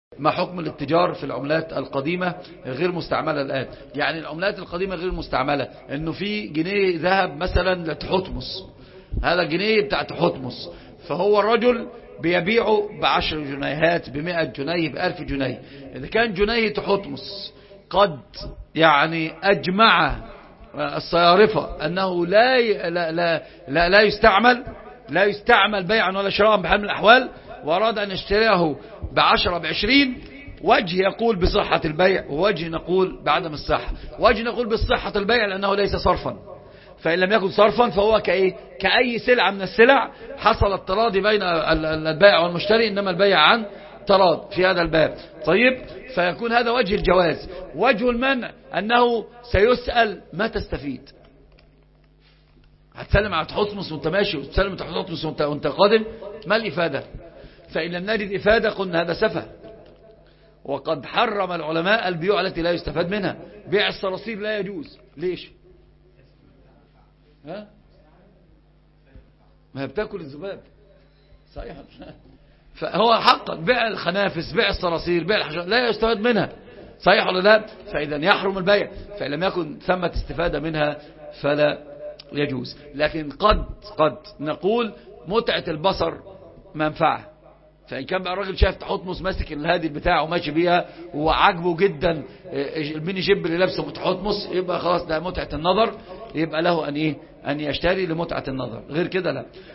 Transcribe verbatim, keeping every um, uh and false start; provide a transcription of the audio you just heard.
ما حكم الاتجار في العملات القديمة غير مستعملة الآن؟ يعني العملات القديمة غير مستعملة، انه في جنيه ذهب مثلا لتحتمس، هذا جنيه بتاع تحتمس، فهو الرجل بيبيعه بعشر جنيهات، بمئة جنيه، بألف جنيه. إذا كان جنيه تحتمس قد يعني أجمع الصيارفة أنه لا لا لا لا, لا يستعمل لا يستعمل بيعا ولا شراء بحال من الأحوال، وأراد أن يشتريه بعشرة بعشرين، وجه يقول بصحة البيع، ووجه نقول بعدم الصحة. وجه نقول بصحة البيع لأنه ليس صرفا، فإن لم يكن صرفا فهو كأيه كأي سلعة من السلع حصل التراضي بين البائع والمشتري، إنما البيع عن تراض في هذا الباب. طيب، فيكون هذا وجه الجواز. وجه المنع أنه سيسأل ما تستفيد، هتسلم على تحتمس وانت ماشي، وتسلم على تحتمس وانت, وانت قادم، ما الإفادة؟ فإن لم نجد إفادة قلنا هذا سفه. وقد حرم العلماء البيوع التي لا يستفاد منها. بيع الصراصير لا يجوز. ليش؟ ها؟ ما هي بتاكل الذباب، صحيح. فهو حقا بيع الخنافس، بيع الصراصير، بيع الحشرات لا يستفاد منها، صحيح ولا لا؟ فإذا يحرم البيع. فإن لم يكن ثمة استفادة منها فلا يجوز. لكن قد قد نقول متعة البصر منفعة. فإن كان بقى الراجل شايف تحتمس ماسك الهادي بتاعه وماشي بيها وعجبه جدا الميني جيب اللي لابسه تحتمس، يبقى خلاص ده متعة النظر، يبقى له أن إيه أن يشتري لمتعة النظر، غير كده لا.